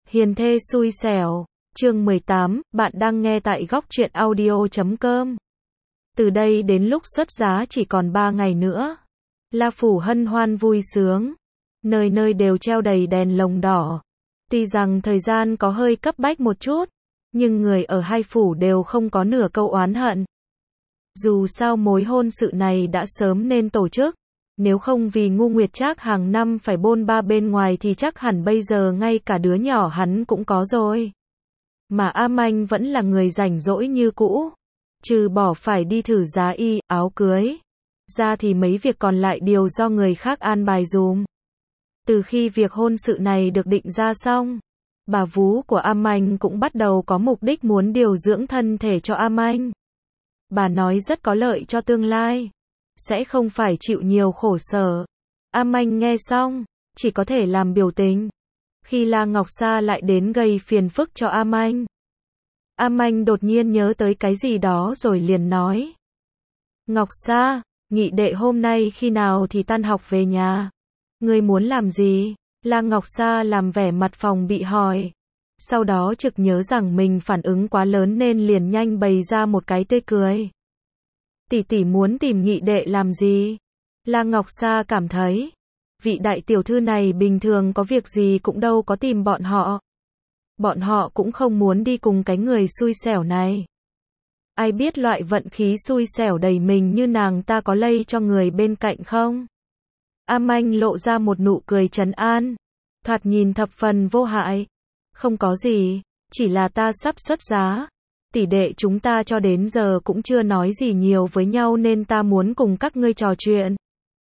Hiền thê xui xẻo, chương 18, bạn đang nghe tại góc truyện audio.com. Từ đây đến lúc xuất giá chỉ còn 3 ngày nữa. La Phủ hân hoan vui sướng. Nơi nơi đều treo đầy đèn lồng đỏ. Tuy rằng thời gian có hơi cấp bách một chút, nhưng người ở hai phủ đều không có nửa câu oán hận. Dù sao mối hôn sự này đã sớm nên tổ chức. Nếu không vì Ngu Nguyệt Trác hàng năm phải bôn ba bên ngoài thì chắc hẳn bây giờ ngay cả đứa nhỏ hắn cũng có rồi. Mà A Manh vẫn là người rảnh rỗi như cũ. Trừ bỏ phải đi thử giá y, áo cưới. Ra thì mấy việc còn lại đều do người khác an bài dùm. Từ khi việc hôn sự này được định ra xong, bà vú của A Manh cũng bắt đầu có mục đích muốn điều dưỡng thân thể cho A Manh. Bà nói rất có lợi cho tương lai. Sẽ không phải chịu nhiều khổ sở. A Manh nghe xong, chỉ có thể làm biểu tình. Khi La Ngọc Sa lại đến gây phiền phức cho A Manh. A Manh đột nhiên nhớ tới cái gì đó rồi liền nói. Ngọc Sa, Nghị đệ hôm nay khi nào thì tan học về nhà? Ngươi muốn làm gì? La Ngọc Sa làm vẻ mặt phòng bị hỏi. Sau đó chợt nhớ rằng mình phản ứng quá lớn nên liền nhanh bày ra một cái tươi cười. Tỷ tỷ muốn tìm Nghị đệ làm gì? La Ngọc Sa cảm thấy, vị đại tiểu thư này bình thường có việc gì cũng đâu có tìm bọn họ. Bọn họ cũng không muốn đi cùng cái người xui xẻo này. Ai biết loại vận khí xui xẻo đầy mình như nàng ta có lây cho người bên cạnh không? A Manh lộ ra một nụ cười trấn an, thoạt nhìn thập phần vô hại. Không có gì, chỉ là ta sắp xuất giá. Tỷ đệ chúng ta cho đến giờ cũng chưa nói gì nhiều với nhau nên ta muốn cùng các ngươi trò chuyện.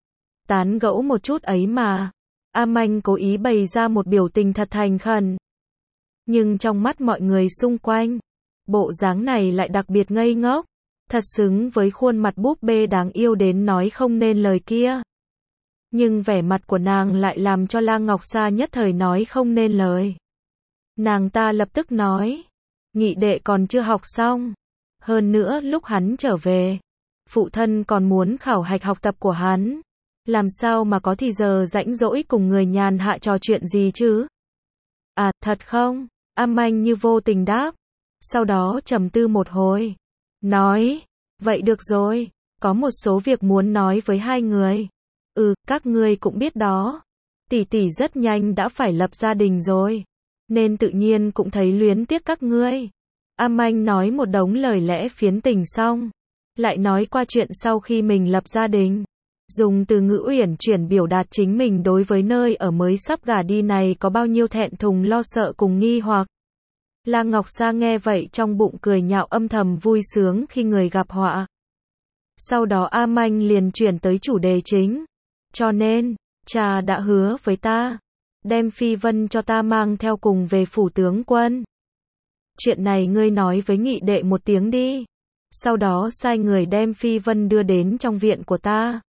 Tán gẫu một chút ấy mà. A Manh cố ý bày ra một biểu tình thật thành khẩn. Nhưng trong mắt mọi người xung quanh, bộ dáng này lại đặc biệt ngây ngốc. Thật xứng với khuôn mặt búp bê đáng yêu đến nói không nên lời kia. Nhưng vẻ mặt của nàng lại làm cho La Ngọc Sa nhất thời nói không nên lời. Nàng ta lập tức nói. Nghị đệ còn chưa học xong. Hơn nữa lúc hắn trở về, phụ thân còn muốn khảo hạch học tập của hắn. Làm sao mà có thì giờ rảnh rỗi cùng người nhàn hạ trò chuyện gì chứ? À, thật không? A Manh như vô tình đáp. Sau đó trầm tư một hồi. Nói, vậy được rồi, có một số việc muốn nói với hai người. Các ngươi cũng biết đó. Tỷ tỷ rất nhanh đã phải lập gia đình rồi. Nên tự nhiên cũng thấy luyến tiếc các ngươi. A Manh nói một đống lời lẽ phiến tình xong. Lại nói qua chuyện sau khi mình lập gia đình. Dùng từ ngữ uyển chuyển biểu đạt chính mình đối với nơi ở mới sắp gả đi này có bao nhiêu thẹn thùng lo sợ cùng nghi hoặc. La Ngọc Sa nghe vậy trong bụng cười nhạo âm thầm vui sướng khi người gặp họa. Sau đó A Manh liền chuyển tới chủ đề chính. Cho nên, cha đã hứa với ta. Đem Phi Vân cho ta mang theo cùng về phủ tướng quân. Chuyện này ngươi nói với Nghị đệ một tiếng đi. Sau đó sai người đem Phi Vân đưa đến trong viện của ta.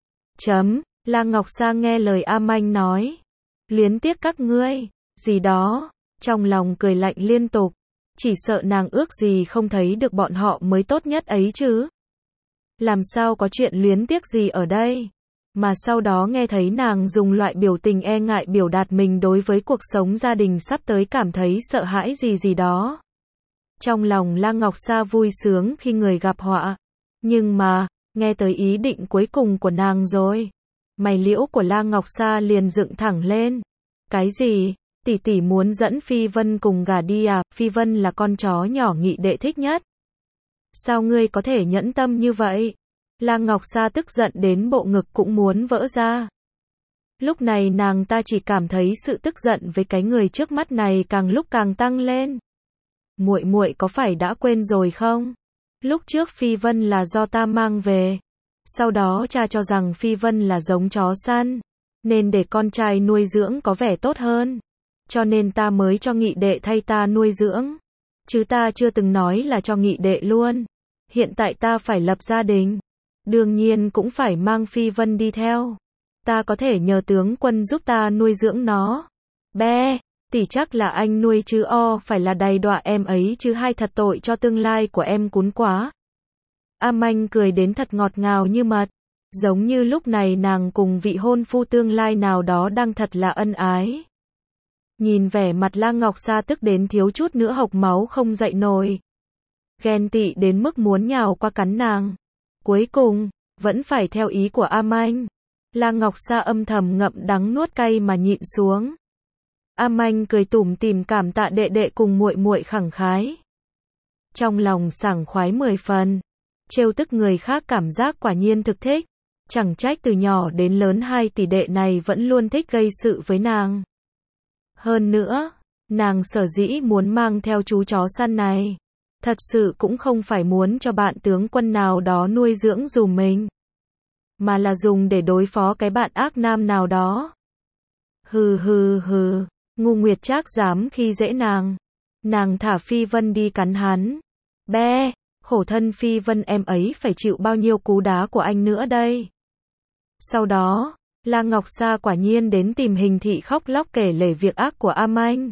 La Ngọc Sa nghe lời A Manh nói. Luyến tiếc các ngươi, gì đó, trong lòng cười lạnh liên tục. Chỉ sợ nàng ước gì không thấy được bọn họ mới tốt nhất ấy chứ. Làm sao có chuyện luyến tiếc gì ở đây. Mà sau đó nghe thấy nàng dùng loại biểu tình e ngại biểu đạt mình đối với cuộc sống gia đình sắp tới cảm thấy sợ hãi gì đó. Trong lòng La Ngọc Sa vui sướng khi người gặp họa. Nhưng mà, nghe tới ý định cuối cùng của nàng rồi. Mày liễu của La Ngọc Sa liền dựng thẳng lên. Cái gì? Tỷ tỷ muốn dẫn Phi Vân cùng gả đi à? Phi Vân là con chó nhỏ Nghị đệ thích nhất. Sao ngươi có thể nhẫn tâm như vậy? La Ngọc Sa tức giận đến bộ ngực cũng muốn vỡ ra. Lúc này nàng ta chỉ cảm thấy sự tức giận với cái người trước mắt này càng lúc càng tăng lên. Muội muội có phải đã quên rồi không? Lúc trước Phi Vân là do ta mang về. Sau đó cha cho rằng Phi Vân là giống chó săn, nên để con trai nuôi dưỡng có vẻ tốt hơn. Cho nên ta mới cho Nghị đệ thay ta nuôi dưỡng. Chứ ta chưa từng nói là cho Nghị đệ luôn. Hiện tại ta phải lập gia đình. Đương nhiên cũng phải mang Phi Vân đi theo. Ta có thể nhờ tướng quân giúp ta nuôi dưỡng nó. Be, tỷ chắc là anh nuôi chứ phải là đầy đọa em ấy chứ hay thật tội cho tương lai của em cún quá. A Manh cười đến thật ngọt ngào như mật. Giống như lúc này nàng cùng vị hôn phu tương lai nào đó đang thật là ân ái. Nhìn vẻ mặt La Ngọc Sa tức đến thiếu chút nữa hộc máu không dậy nổi. Ghen tị đến mức muốn nhào qua cắn nàng. Cuối cùng, vẫn phải theo ý của A Manh. La Ngọc Sa âm thầm ngậm đắng nuốt cay mà nhịn xuống. A Manh cười tủm tỉm cảm tạ đệ đệ cùng muội muội khẳng khái. Trong lòng sảng khoái 10 phần. Trêu tức người khác cảm giác quả nhiên thực thích. Chẳng trách từ nhỏ đến lớn hai tỷ đệ này vẫn luôn thích gây sự với nàng. Hơn nữa, nàng sở dĩ muốn mang theo chú chó săn này. Thật sự cũng không phải muốn cho bạn tướng quân nào đó nuôi dưỡng dùm mình. Mà là dùng để đối phó cái bạn ác nam nào đó. Hừ hừ hừ, Ngu Nguyệt Trác dám khi dễ nàng. Nàng thả Phi Vân đi cắn hắn. Be, khổ thân Phi Vân em ấy phải chịu bao nhiêu cú đá của anh nữa đây. Sau đó, La Ngọc Sa quả nhiên đến tìm Hình Thị khóc lóc kể lể việc ác của A Manh.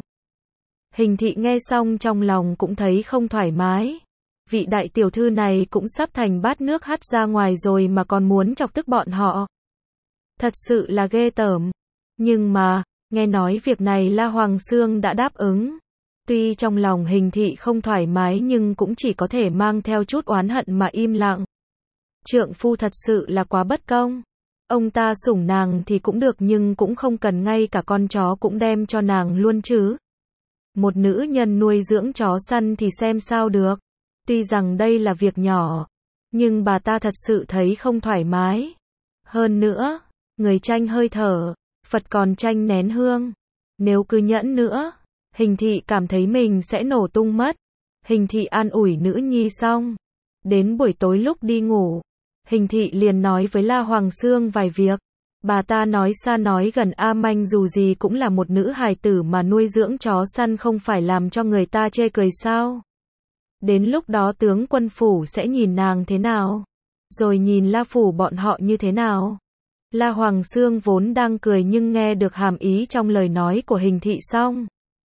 Hình Thị nghe xong trong lòng cũng thấy không thoải mái. Vị đại tiểu thư này cũng sắp thành bát nước hắt ra ngoài rồi mà còn muốn chọc tức bọn họ. Thật sự là ghê tởm. Nhưng mà, nghe nói việc này La Hoàng Xương đã đáp ứng. Tuy trong lòng Hình Thị không thoải mái nhưng cũng chỉ có thể mang theo chút oán hận mà im lặng. Trượng phu thật sự là quá bất công. Ông ta sủng nàng thì cũng được nhưng cũng không cần ngay cả con chó cũng đem cho nàng luôn chứ. Một nữ nhân nuôi dưỡng chó săn thì xem sao được. Tuy rằng đây là việc nhỏ, nhưng bà ta thật sự thấy không thoải mái. Hơn nữa, người tranh hơi thở, Phật còn tranh nén hương. Nếu cứ nhẫn nữa, Hình Thị cảm thấy mình sẽ nổ tung mất. Hình Thị an ủi nữ nhi xong. Đến buổi tối lúc đi ngủ, Hình Thị liền nói với La Hoàng Xương vài việc. Bà ta nói xa nói gần A Manh dù gì cũng là một nữ hài tử mà nuôi dưỡng chó săn không phải làm cho người ta chê cười sao. Đến lúc đó tướng quân phủ sẽ nhìn nàng thế nào? Rồi nhìn La phủ bọn họ như thế nào? La Hoàng Xương vốn đang cười nhưng nghe được hàm ý trong lời nói của Hình Thị xong.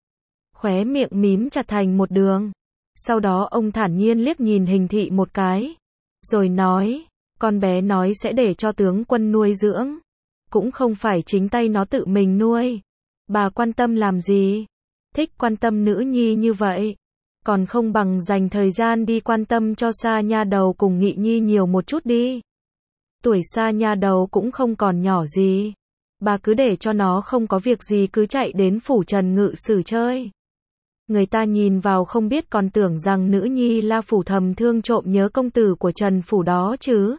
Khóe miệng mím chặt thành một đường. Sau đó ông thản nhiên liếc nhìn Hình Thị một cái. Rồi nói, con bé nói sẽ để cho tướng quân nuôi dưỡng. Cũng không phải chính tay nó tự mình nuôi. Bà quan tâm làm gì? Thích quan tâm nữ nhi như vậy. Còn không bằng dành thời gian đi quan tâm cho Sa nha đầu cùng Nghị Nhi nhiều một chút đi. Tuổi Sa nha đầu cũng không còn nhỏ gì. Bà cứ để cho nó không có việc gì cứ chạy đến phủ Trần Ngự Sử chơi. Người ta nhìn vào không biết còn tưởng rằng nữ nhi La phủ thầm thương trộm nhớ công tử của Trần phủ đó chứ.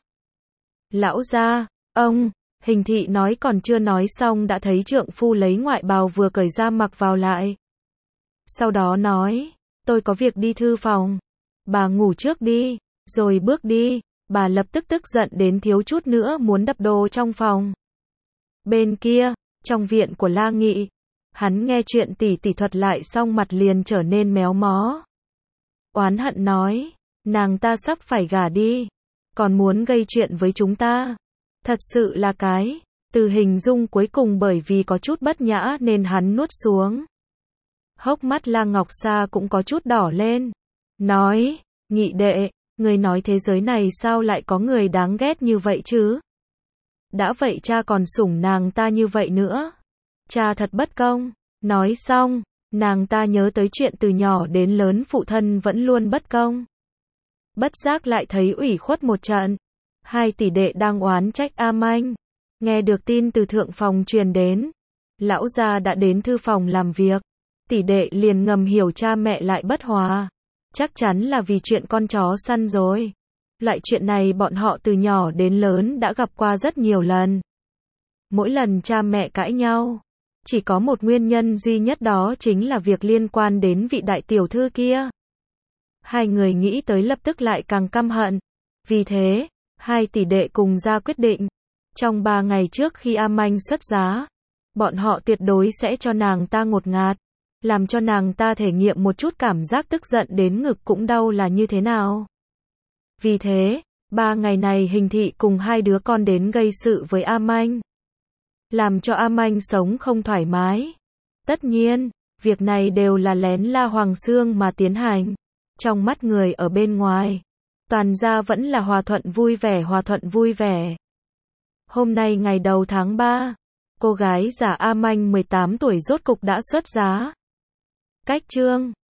Lão gia, ông, Hình Thị nói còn chưa nói xong đã thấy trượng phu lấy ngoại bào vừa cởi ra mặc vào lại. Sau đó nói, tôi có việc đi thư phòng. Bà ngủ trước đi, rồi bước đi. Bà lập tức tức giận đến thiếu chút nữa muốn đập đồ trong phòng. Bên kia, trong viện của La Nghị, hắn nghe chuyện tỷ tỷ thuật lại xong mặt liền trở nên méo mó. Oán hận nói, nàng ta sắp phải gả đi, còn muốn gây chuyện với chúng ta. Thật sự là cái, từ hình dung cuối cùng bởi vì có chút bất nhã nên hắn nuốt xuống. Hốc mắt La Ngọc Sa cũng có chút đỏ lên. Nói, Nghị đệ, người nói thế giới này sao lại có người đáng ghét như vậy chứ? Đã vậy cha còn sủng nàng ta như vậy nữa. Cha thật bất công. Nói xong, nàng ta nhớ tới chuyện từ nhỏ đến lớn phụ thân vẫn luôn bất công. Bất giác lại thấy ủy khuất một trận. Hai tỷ đệ đang oán trách A Manh. Nghe được tin từ thượng phòng truyền đến. Lão gia đã đến thư phòng làm việc. Tỷ đệ liền ngầm hiểu cha mẹ lại bất hòa. Chắc chắn là vì chuyện con chó săn rồi. Loại chuyện này bọn họ từ nhỏ đến lớn đã gặp qua rất nhiều lần. Mỗi lần cha mẹ cãi nhau, chỉ có một nguyên nhân duy nhất đó chính là việc liên quan đến vị đại tiểu thư kia. Hai người nghĩ tới lập tức lại càng căm hận. Vì thế, hai tỷ đệ cùng ra quyết định. Trong 3 ngày trước khi A Manh xuất giá, bọn họ tuyệt đối sẽ cho nàng ta ngột ngạt. Làm cho nàng ta thể nghiệm một chút cảm giác tức giận đến ngực cũng đau là như thế nào. Vì thế, 3 ngày này Hình Thị cùng hai đứa con đến gây sự với A Manh. Làm cho A Manh sống không thoải mái. Tất nhiên, việc này đều là lén La Hoàng Xương mà tiến hành. Trong mắt người ở bên ngoài, toàn ra vẫn là hòa thuận vui vẻ. Hôm nay ngày đầu tháng 3, Cô gái giả A Manh 18 tuổi rốt cục đã xuất giá. Cách chương